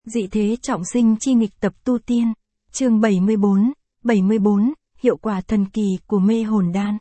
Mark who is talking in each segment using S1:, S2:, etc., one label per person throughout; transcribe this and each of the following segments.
S1: Dị thế trọng sinh chi nghịch tập tu tiên, chương 74, hiệu quả thần kỳ của mê hồn đan.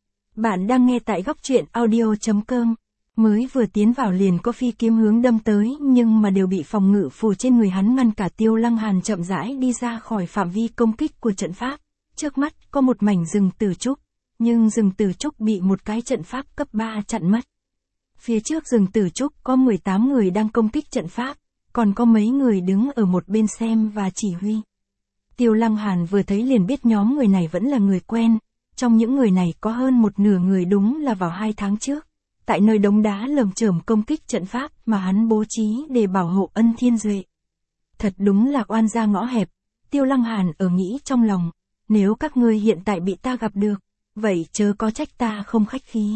S1: Bạn đang nghe tại góc truyện audio.com, mới vừa tiến vào liền có phi kiếm hướng đâm tới nhưng mà đều bị phòng ngự phù trên người hắn ngăn cả. Tiêu Lăng Hàn chậm rãi đi ra khỏi phạm vi công kích của trận pháp, trước mắt có một mảnh rừng tử trúc, nhưng rừng tử trúc bị một cái trận pháp cấp 3 chặn mất. Phía trước rừng tử trúc có 18 người đang công kích trận pháp, còn có mấy người đứng ở một bên xem và chỉ huy. Tiêu Lăng Hàn vừa thấy liền biết nhóm người này vẫn là người quen, trong những người này có hơn một nửa người đúng là vào 2 tháng trước, tại nơi đống đá lởm chởm công kích trận pháp mà hắn bố trí để bảo hộ Ân Thiên Duệ. Thật đúng là oan gia ngõ hẹp, Tiêu Lăng Hàn ở nghĩ trong lòng, nếu các ngươi hiện tại bị ta gặp được, vậy chớ có trách ta không khách khí.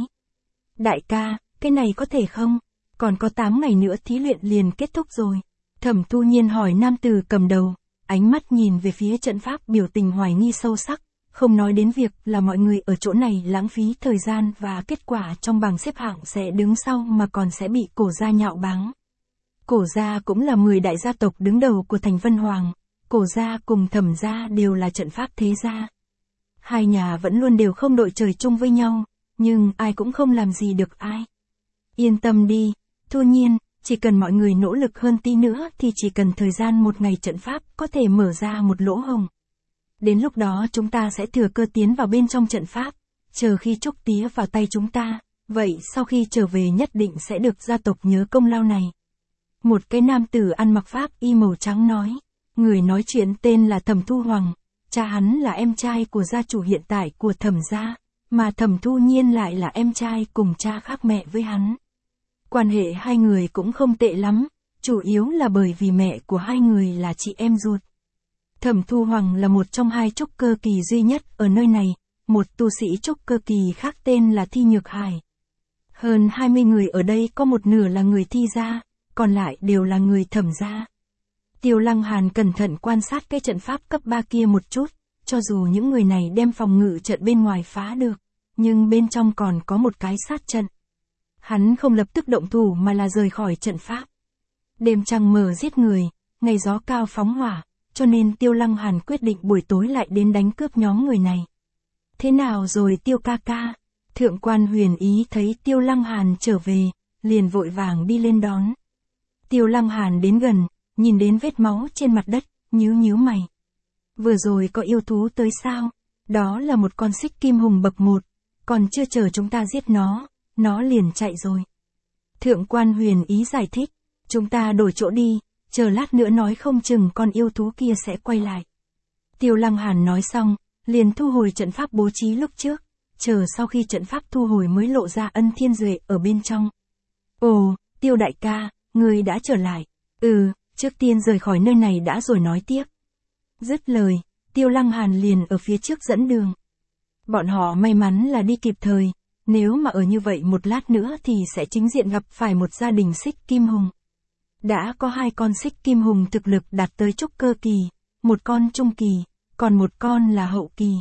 S1: Đại ca, cái này có thể không? Còn có 8 ngày nữa thí luyện liền kết thúc rồi. Thẩm Thu Nhiên hỏi nam tử cầm đầu, ánh mắt nhìn về phía trận pháp biểu tình hoài nghi sâu sắc, không nói đến việc là mọi người ở chỗ này lãng phí thời gian và kết quả trong bảng xếp hạng sẽ đứng sau mà còn sẽ bị Cổ gia nhạo báng. Cổ gia cũng là 10 đại gia tộc đứng đầu của thành Vân Hoàng, Cổ gia cùng Thẩm gia đều là trận pháp thế gia. Hai nhà vẫn luôn đều không đội trời chung với nhau, nhưng ai cũng không làm gì được ai. Yên tâm đi, Thu Nhiên, chỉ cần mọi người nỗ lực hơn tí nữa thì chỉ cần thời gian một ngày trận pháp có thể mở ra một lỗ hổng. Đến lúc đó chúng ta sẽ thừa cơ tiến vào bên trong trận pháp, chờ khi trúc tía vào tay chúng ta, vậy sau khi trở về nhất định sẽ được gia tộc nhớ công lao này. Một cái nam tử ăn mặc pháp y màu trắng nói, người nói chuyện tên là Thẩm Thu Hoàng, cha hắn là em trai của gia chủ hiện tại của Thẩm gia, mà Thẩm Thu Nhiên lại là em trai cùng cha khác mẹ với hắn. Quan hệ hai người cũng không tệ lắm, chủ yếu là bởi vì mẹ của hai người là chị em ruột. Thẩm Thu Hoàng là một trong 2 trúc cơ kỳ duy nhất ở nơi này, một tu sĩ trúc cơ kỳ khác tên là Thi Nhược Hải. Hơn 20 người ở đây có một nửa là người Thi gia, còn lại đều là người Thẩm gia. Tiêu Lăng Hàn cẩn thận quan sát cái trận pháp cấp 3 kia một chút, cho dù những người này đem phòng ngự trận bên ngoài phá được, nhưng bên trong còn có một cái sát trận. Hắn không lập tức động thủ mà là rời khỏi trận pháp. Đêm trăng mờ giết người, ngày gió cao phóng hỏa, cho nên Tiêu Lăng Hàn quyết định buổi tối lại đến đánh cướp nhóm người này. Thế nào rồi Tiêu ca ca? Thượng quan Huyền Ý thấy Tiêu Lăng Hàn trở về, liền vội vàng đi lên đón. Tiêu Lăng Hàn đến gần, nhìn đến vết máu trên mặt đất, nhíu mày. Vừa rồi có yêu thú tới sao? Đó là một con xích kim hùng bậc 1, còn chưa chờ chúng ta giết nó liền chạy rồi. Thượng quan Huyền Ý giải thích, chúng ta đổi chỗ đi, chờ lát nữa nói không chừng con yêu thú kia sẽ quay lại. Tiêu Lăng Hàn nói xong, liền thu hồi trận pháp bố trí lúc trước, chờ sau khi trận pháp thu hồi mới lộ ra Ân Thiên Duệ ở bên trong. Ồ, Tiêu đại ca, ngươi đã trở lại. Trước tiên rời khỏi nơi này đã rồi nói tiếp. Dứt lời, Tiêu Lăng Hàn liền ở phía trước dẫn đường. Bọn họ may mắn là đi kịp thời, nếu mà ở như vậy một lát nữa thì sẽ chính diện gặp phải một gia đình xích kim hùng. Đã có 2 con xích kim hùng thực lực đạt tới trúc cơ kỳ, một con trung kỳ, còn một con là hậu kỳ.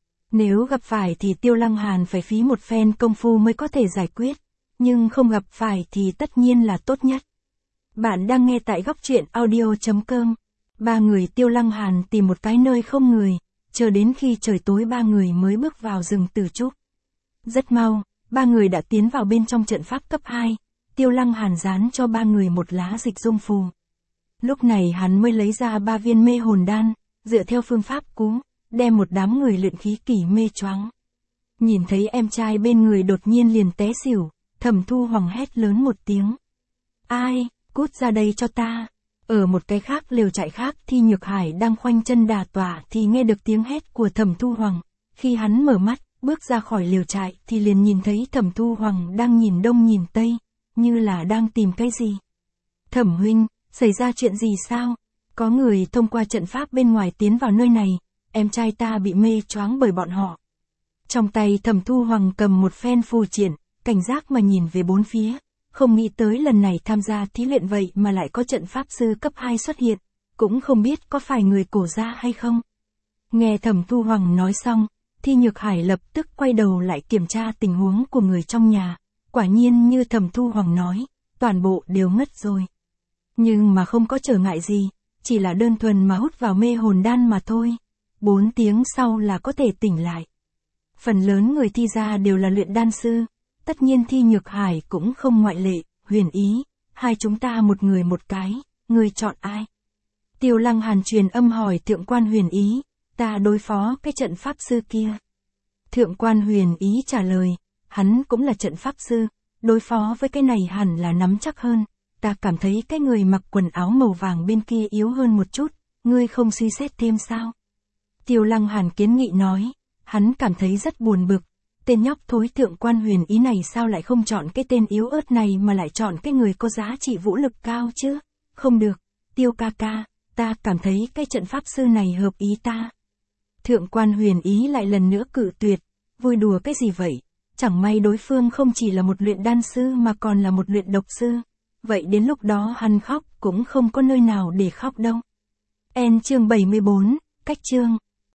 S1: Nếu gặp phải thì Tiêu Lăng Hàn phải phí một phen công phu mới có thể giải quyết, nhưng không gặp phải thì tất nhiên là tốt nhất. Bạn đang nghe tại góc truyện audio.com. 3 người Tiêu Lăng Hàn tìm một cái nơi không người, chờ đến khi trời tối 3 người mới bước vào rừng tử trúc. Rất mau, 3 người đã tiến vào bên trong trận pháp cấp 2, Tiêu Lăng Hàn dán cho 3 người một lá dịch dung phù. Lúc này hắn mới lấy ra 3 viên mê hồn đan, dựa theo phương pháp cũ, đem một đám người luyện khí kỳ mê choáng. Nhìn thấy em trai bên người đột nhiên liền té xỉu, Thẩm Thu Hoàng hét lớn một tiếng. Ai, cút ra đây cho ta. Ở một cái khác lều trại khác Thi Nhược Hải đang khoanh chân đả tọa thì nghe được tiếng hét của Thẩm Thu Hoàng. Khi hắn mở mắt, bước ra khỏi lều trại thì liền nhìn thấy Thẩm Thu Hoàng đang nhìn đông nhìn tây, như là đang tìm cái gì. Thẩm huynh, xảy ra chuyện gì sao? Có người thông qua trận pháp bên ngoài tiến vào nơi này, em trai ta bị mê choáng bởi bọn họ. Trong tay Thẩm Thu Hoàng cầm một phen phù triện, cảnh giác mà nhìn về bốn phía, không nghĩ tới lần này tham gia thí luyện vậy mà lại có trận pháp sư cấp 2 xuất hiện, cũng không biết có phải người Cổ gia hay không. Nghe Thẩm Thu Hoàng nói xong, Thi Nhược Hải lập tức quay đầu lại kiểm tra tình huống của người trong nhà, quả nhiên như Thẩm Thu Hoàng nói, toàn bộ đều ngất rồi. Nhưng mà không có trở ngại gì, chỉ là đơn thuần mà hút vào mê hồn đan mà thôi. 4 tiếng sau là có thể tỉnh lại. Phần lớn người thi ra đều là luyện đan sư, tất nhiên Thi Nhược Hải cũng không ngoại lệ. Huyền Ý, hai chúng ta một người một cái, ngươi chọn ai? Tiêu Lăng Hàn truyền âm hỏi Thượng quan Huyền Ý, ta đối phó cái trận pháp sư kia. Thượng quan Huyền Ý trả lời, hắn cũng là trận pháp sư, đối phó với cái này hẳn là nắm chắc hơn. Ta cảm thấy cái người mặc quần áo màu vàng bên kia yếu hơn một chút, ngươi không suy xét thêm sao? Tiêu Lăng Hàn kiến nghị nói, hắn cảm thấy rất buồn bực. Tên nhóc thối Thượng quan Huyền Ý này sao lại không chọn cái tên yếu ớt này mà lại chọn cái người có giá trị vũ lực cao chứ? Không được, Tiêu ca ca, ta cảm thấy cái trận pháp sư này hợp ý ta. Thượng quan Huyền Ý lại lần nữa cự tuyệt, vui đùa cái gì vậy? Chẳng may đối phương không chỉ là một luyện đan sư mà còn là một luyện độc sư. Vậy đến lúc đó hắn khóc cũng không có nơi nào để khóc đâu. Chương 74, cách chương.